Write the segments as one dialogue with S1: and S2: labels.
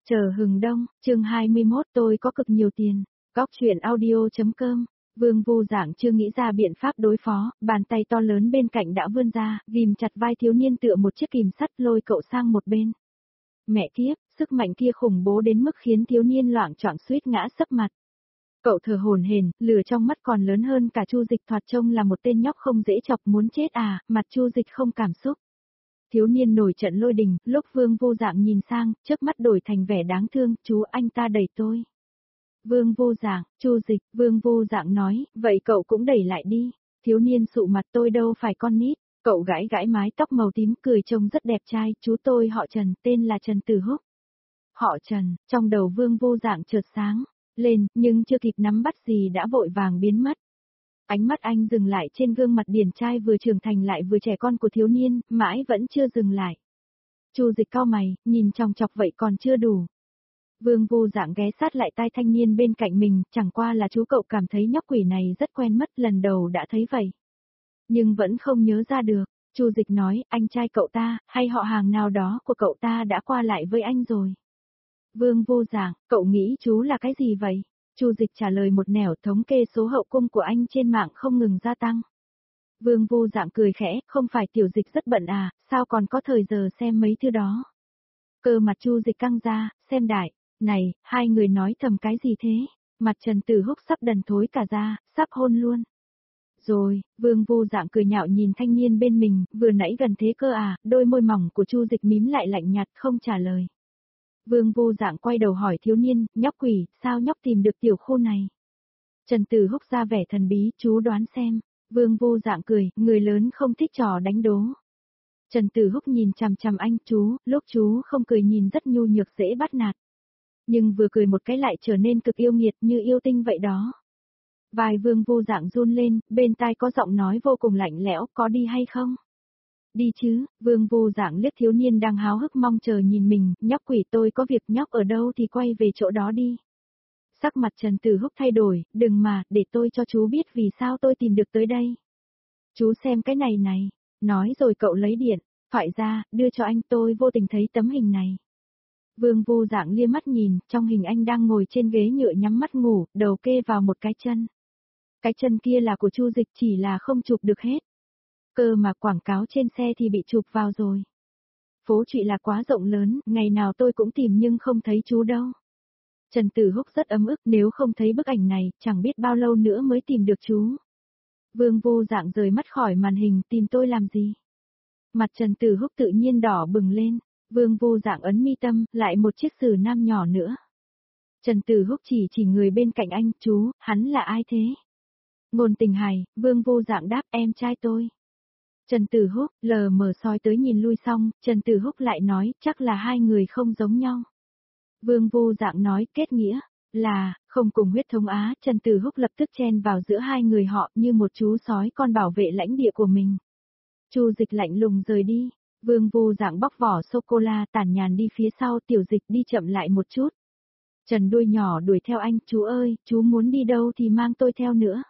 S1: Chờ hừng đông, chương 21 tôi có cực nhiều tiền. Góc chuyện audio.com. Vương Vô Dạng chưa nghĩ ra biện pháp đối phó, bàn tay to lớn bên cạnh đã vươn ra, ghim chặt vai thiếu niên tựa một chiếc kìm sắt lôi cậu sang một bên. Mẹ kiếp, sức mạnh kia khủng bố đến mức khiến thiếu niên loạng choạng suýt ngã sấp mặt. Cậu thở hổn hển, lửa trong mắt còn lớn hơn cả Chu Dịch, thoạt trông là một tên nhóc không dễ chọc, muốn chết à, mặt Chu Dịch không cảm xúc. Thiếu niên nổi trận lôi đình, lúc Vương Vô Dạng nhìn sang, chớp mắt đổi thành vẻ đáng thương, chú anh ta đẩy tôi. Vương Vô Dạng, Chu Dịch, Vương Vô Dạng nói, vậy cậu cũng đẩy lại đi. Thiếu niên sụ mặt, tôi đâu phải con nít. Cậu gãi gãi mái tóc màu tím, cười trông rất đẹp trai, chú tôi họ Trần, tên là Trần Tử Húc. Họ Trần, trong đầu Vương Vô Dạng chợt sáng lên, nhưng chưa kịp nắm bắt gì đã vội vàng biến mất. Ánh mắt anh dừng lại trên gương mặt điển trai vừa trưởng thành lại vừa trẻ con của thiếu niên, mãi vẫn chưa dừng lại. Chu Dịch cau mày, nhìn chòng chọc vậy còn chưa đủ. Vương Vô Dạng ghé sát lại tai thanh niên bên cạnh mình, chẳng qua là chú cậu cảm thấy nhóc quỷ này rất quen mắt, lần đầu đã thấy vậy. Nhưng vẫn không nhớ ra được. Chu Dịch nói, anh trai cậu ta, hay họ hàng nào đó của cậu ta đã qua lại với anh rồi. Vương Vô Dạng, cậu nghĩ chú là cái gì vậy? Chu Dịch trả lời một nẻo, thống kê số hậu cung của anh trên mạng không ngừng gia tăng. Vương Vô Dạng cười khẽ, không phải Tiểu Dịch rất bận à, sao còn có thời giờ xem mấy thứ đó. Cơ mặt Chu Dịch căng ra, xem đại, này, hai người nói thầm cái gì thế? Mặt Trần Tử Húc sắp đần thối cả ra, sắp hôn luôn. Rồi, Vương Vô Dạng cười nhạo nhìn thanh niên bên mình, vừa nãy gần thế cơ à, đôi môi mỏng của Chu Dịch mím lại lạnh nhạt không trả lời. Vương Vô Dạng quay đầu hỏi thiếu niên, nhóc quỷ, sao nhóc tìm được tiểu khu này? Trần Tử Húc ra vẻ thần bí, chú đoán xem. Vương Vô Dạng cười, người lớn không thích trò đánh đố. Trần Tử Húc nhìn chằm chằm anh, chú, lúc chú không cười nhìn rất nhu nhược dễ bắt nạt. Nhưng vừa cười một cái lại trở nên cực yêu nghiệt như yêu tinh vậy đó. Vai Vương Vô Dạng run lên, bên tai có giọng nói vô cùng lạnh lẽo, có đi hay không? Đi chứ, Vương Vô Dạng liếc thiếu niên đang háo hức mong chờ nhìn mình, nhóc quỷ tôi có việc, nhóc ở đâu thì quay về chỗ đó đi. Sắc mặt Trần Tử Húc thay đổi, đừng mà, để tôi cho chú biết vì sao tôi tìm được tới đây. Chú xem cái này này, nói rồi cậu lấy điện thoại ra, đưa cho anh, tôi vô tình thấy tấm hình này. Vương Vô Dạng lia mắt nhìn, trong hình anh đang ngồi trên ghế nhựa nhắm mắt ngủ, đầu kê vào một cái chân. Cái chân kia là của Chu Dịch, chỉ là không chụp được hết. Cơ mà quảng cáo trên xe thì bị chụp vào rồi. Phố Trụy là quá rộng lớn, ngày nào tôi cũng tìm nhưng không thấy chú đâu. Trần Tử Húc rất ấm ức, nếu không thấy bức ảnh này, chẳng biết bao lâu nữa mới tìm được chú. Vương Vô Dạng rời mắt khỏi màn hình, tìm tôi làm gì? Mặt Trần Tử Húc tự nhiên đỏ bừng lên. Vương Vô Dạng ấn mi tâm, lại một chiếc sử nam nhỏ nữa. Trần Tử Húc chỉ người bên cạnh anh, chú, hắn là ai thế? Ngôn Tình Hài, Vương Vô Dạng đáp, em trai tôi. Trần Tử Húc, lờ mờ soi tới nhìn lui xong, Trần Tử Húc lại nói, chắc là hai người không giống nhau. Vương Vô Dạng nói, kết nghĩa, là, không cùng huyết thống á, Trần Tử Húc lập tức chen vào giữa hai người họ như một chú sói con bảo vệ lãnh địa của mình. Chu Dịch lạnh lùng rời đi. Vương Vô Dạng bóc vỏ sô-cô-la tản nhàn đi phía sau, Tiểu Dịch đi chậm lại một chút. Trần đuôi nhỏ đuổi theo anh, chú ơi, chú muốn đi đâu thì mang tôi theo nữa.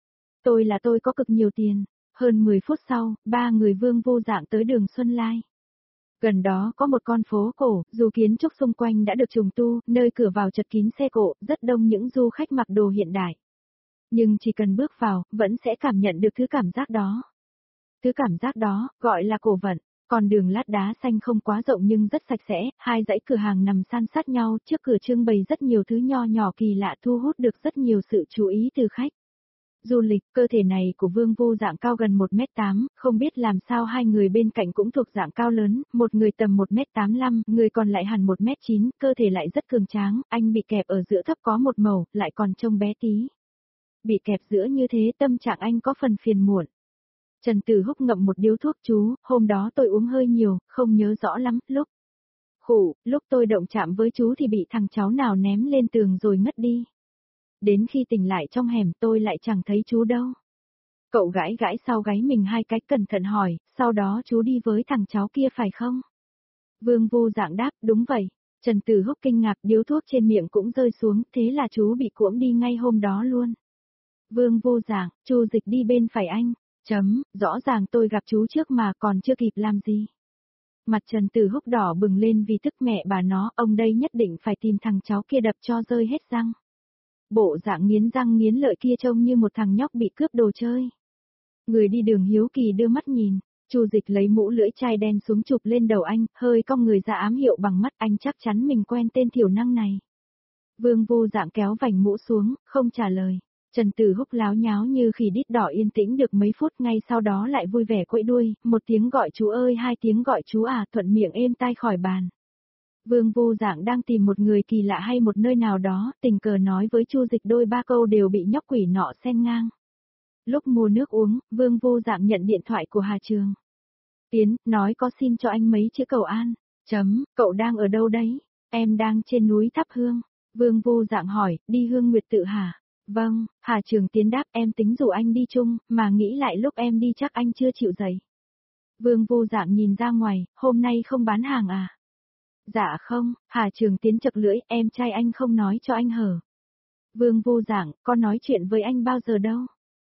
S1: Tôi có cực nhiều tiền. Hơn 10 phút sau, ba người Vương Vô Dạng tới đường Xuân Lai. Gần đó có một con phố cổ, dù kiến trúc xung quanh đã được trùng tu, nơi cửa vào chật kín xe cộ, rất đông những du khách mặc đồ hiện đại. Nhưng chỉ cần bước vào, vẫn sẽ cảm nhận được thứ cảm giác đó. Thứ cảm giác đó, gọi là cổ vận. Con đường lát đá xanh không quá rộng nhưng rất sạch sẽ, hai dãy cửa hàng nằm san sát nhau, trước cửa trưng bày rất nhiều thứ nho nhỏ kỳ lạ thu hút được rất nhiều sự chú ý từ khách. Du lịch, cơ thể này của Vương Vô Dạng cao gần 1m8, không biết làm sao hai người bên cạnh cũng thuộc dạng cao lớn, một người tầm 1m85, người còn lại hẳn 1m9, cơ thể lại rất cường tráng, anh bị kẹp ở giữa thấp có một màu, lại còn trông bé tí. Bị kẹp giữa như thế tâm trạng anh có phần phiền muộn. Trần Tử Húc ngậm một điếu thuốc, chú, hôm đó tôi uống hơi nhiều, không nhớ rõ lắm, lúc tôi động chạm với chú thì bị thằng cháu nào ném lên tường rồi ngất đi. Đến khi tỉnh lại trong hẻm tôi lại chẳng thấy chú đâu. Cậu gãi gãi sau gáy mình hai cái cẩn thận hỏi, sau đó chú đi với thằng cháu kia phải không? Vương Vô Dạng đáp, đúng vậy. Trần Tử Húc kinh ngạc, điếu thuốc trên miệng cũng rơi xuống, thế là chú bị cuỗng đi ngay hôm đó luôn. Vương Vô Dạng, Chu Dịch đi bên phải anh. Rõ ràng tôi gặp chú trước mà còn chưa kịp làm gì. Mặt Trần Tử Húc đỏ bừng lên vì tức mẹ bà nó, ông đây nhất định phải tìm thằng cháu kia đập cho rơi hết răng. Bộ dạng nghiến răng nghiến lợi kia trông như một thằng nhóc bị cướp đồ chơi. Người đi đường hiếu kỳ đưa mắt nhìn, Chu Dịch lấy mũ lưỡi chai đen xuống chụp lên đầu anh, hơi cong người ra ám hiệu bằng mắt, anh chắc chắn mình quen tên thiểu năng này. Vương Vô Dạng kéo vành mũ xuống, không trả lời. Trần Tử Húc láo nháo như khỉ đít đỏ yên tĩnh được mấy phút, ngay sau đó lại vui vẻ quẫy đuôi, một tiếng gọi chú ơi, hai tiếng gọi chú à, thuận miệng êm tai khỏi bàn. Vương Vô Dạng đang tìm một người kỳ lạ hay một nơi nào đó, tình cờ nói với Chu Dịch đôi ba câu đều bị nhóc quỷ nọ xen ngang. Lúc mua nước uống, Vương Vô Dạng nhận điện thoại của Hà Trường. Tiến, nói có xin cho anh mấy chữ cầu an. Cậu đang ở đâu đấy? Em đang trên núi thắp hương. Vương Vô Dạng hỏi, đi Hương Nguyệt Tự hả? Vâng, Hà Trường Tiến đáp, em tính rủ anh đi chung, mà nghĩ lại lúc em đi chắc anh chưa chịu dậy. Vương Vô Dạng nhìn ra ngoài, hôm nay không bán hàng à? Dạ không, Hà Trường Tiến chật lưỡi, em trai anh không nói cho anh hở. Vương Vô Dạng, có nói chuyện với anh bao giờ đâu?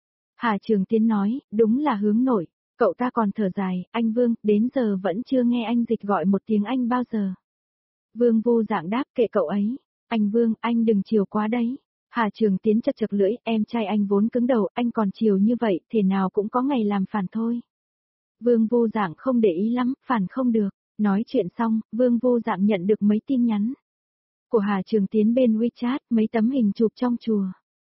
S1: Hà Trường Tiến nói, đúng là hướng nội. Cậu ta còn thở dài, anh Vương, đến giờ vẫn chưa nghe anh Dịch gọi một tiếng anh bao giờ. Vương Vô Dạng đáp, kệ cậu ấy. Anh Vương, anh đừng chiều quá đấy. Hà Trường Tiến chật chật lưỡi, em trai anh vốn cứng đầu, anh còn chiều như vậy, thế nào cũng có ngày làm phản thôi. Vương Vô Dạng không để ý lắm, phản không được. Nói chuyện xong, Vương Vô Dạng nhận được mấy tin nhắn của Hà Trường Tiến bên WeChat, mấy tấm hình chụp trong chùa.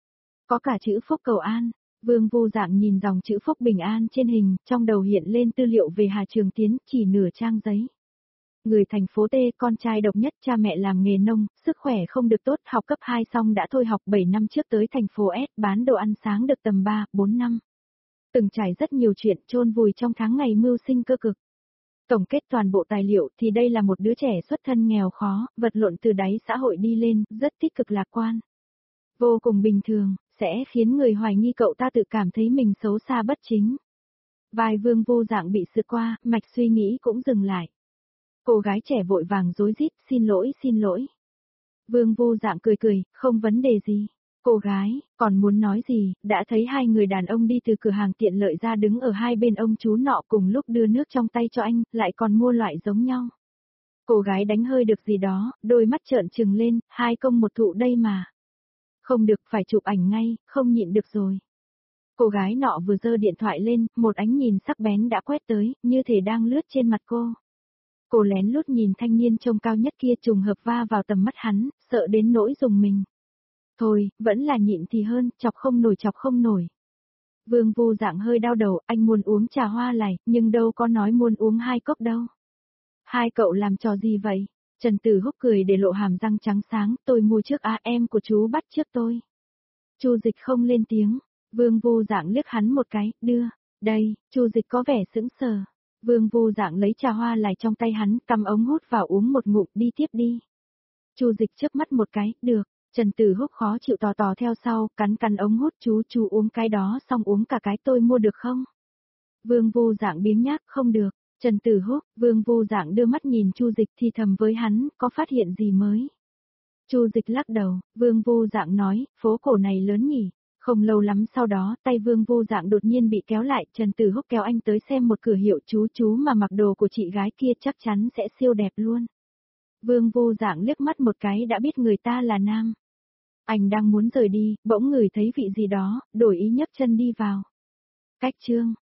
S1: Có cả chữ Phúc cầu an. Vương Vô Dạng nhìn dòng chữ Phúc bình an trên hình, trong đầu hiện lên tư liệu về Hà Trường Tiến, chỉ nửa trang giấy. Người thành phố T, con trai độc nhất, cha mẹ làm nghề nông, sức khỏe không được tốt, học cấp 2 xong đã thôi học 7 năm trước tới thành phố S, bán đồ ăn sáng được tầm 3, 4 năm. Từng trải rất nhiều chuyện, chôn vùi trong tháng ngày mưu sinh cơ cực. Tổng kết toàn bộ tài liệu thì đây là một đứa trẻ xuất thân nghèo khó, vật lộn từ đáy xã hội đi lên, rất tích cực lạc quan. Vô cùng bình thường, sẽ khiến người hoài nghi cậu ta tự cảm thấy mình xấu xa bất chính. Vai Vương Vô Dạng bị sượt qua, mạch suy nghĩ cũng dừng lại. Cô gái trẻ vội vàng rối rít, xin lỗi. Vương Vô Dạng cười cười, không vấn đề gì. Cô gái, còn muốn nói gì, đã thấy hai người đàn ông đi từ cửa hàng tiện lợi ra đứng ở hai bên ông chú nọ cùng lúc đưa nước trong tay cho anh, lại còn mua loại giống nhau. Cô gái đánh hơi được gì đó, đôi mắt trợn trừng lên, hai công một thụ đây mà. Không được, phải chụp ảnh ngay, không nhịn được rồi. Cô gái nọ vừa giơ điện thoại lên, một ánh nhìn sắc bén đã quét tới, như thể đang lướt trên mặt cô. Cô lén lút nhìn thanh niên trông cao nhất kia trùng hợp va vào tầm mắt hắn, sợ đến nỗi rùng mình. Thôi, vẫn là nhịn thì hơn, chọc không nổi. Vương Vô Dạng hơi đau đầu, anh muốn uống trà hoa lài, nhưng đâu có nói muốn uống 2 cốc đâu. Hai cậu làm trò gì vậy? Trần Tử Húc cười để lộ hàm răng trắng sáng, tôi mua trước em của chú bắt trước tôi. Chu Dịch không lên tiếng, Vương Vô Dạng liếc hắn một cái, đưa, đây, Chu Dịch có vẻ sững sờ. Vương Vô Dạng lấy trà hoa lài trong tay hắn, cắm ống hút vào uống một ngụm, đi tiếp đi. Chu Dịch chớp mắt một cái, được. Trần Tử Húc khó chịu tò theo sau, cắn ống hút, chú uống cái đó xong uống cả cái tôi mua được không? Vương Vô Dạng biếng nhác, không được. Trần Tử Húc, Vương Vô Dạng đưa mắt nhìn Chu Dịch thì thầm với hắn, có phát hiện gì mới? Chu Dịch lắc đầu, Vương Vô Dạng nói, phố cổ này lớn nhỉ? Không lâu lắm sau đó, tay Vương Vô Dạng đột nhiên bị kéo lại, Trần Tử Húc kéo anh tới xem một cửa hiệu, chú mà mặc đồ của chị gái kia chắc chắn sẽ siêu đẹp luôn. Vương Vô Dạng liếc mắt một cái đã biết người ta là nam. Anh đang muốn rời đi, bỗng ngửi thấy vị gì đó, đổi ý nhấc chân đi vào. Cách chương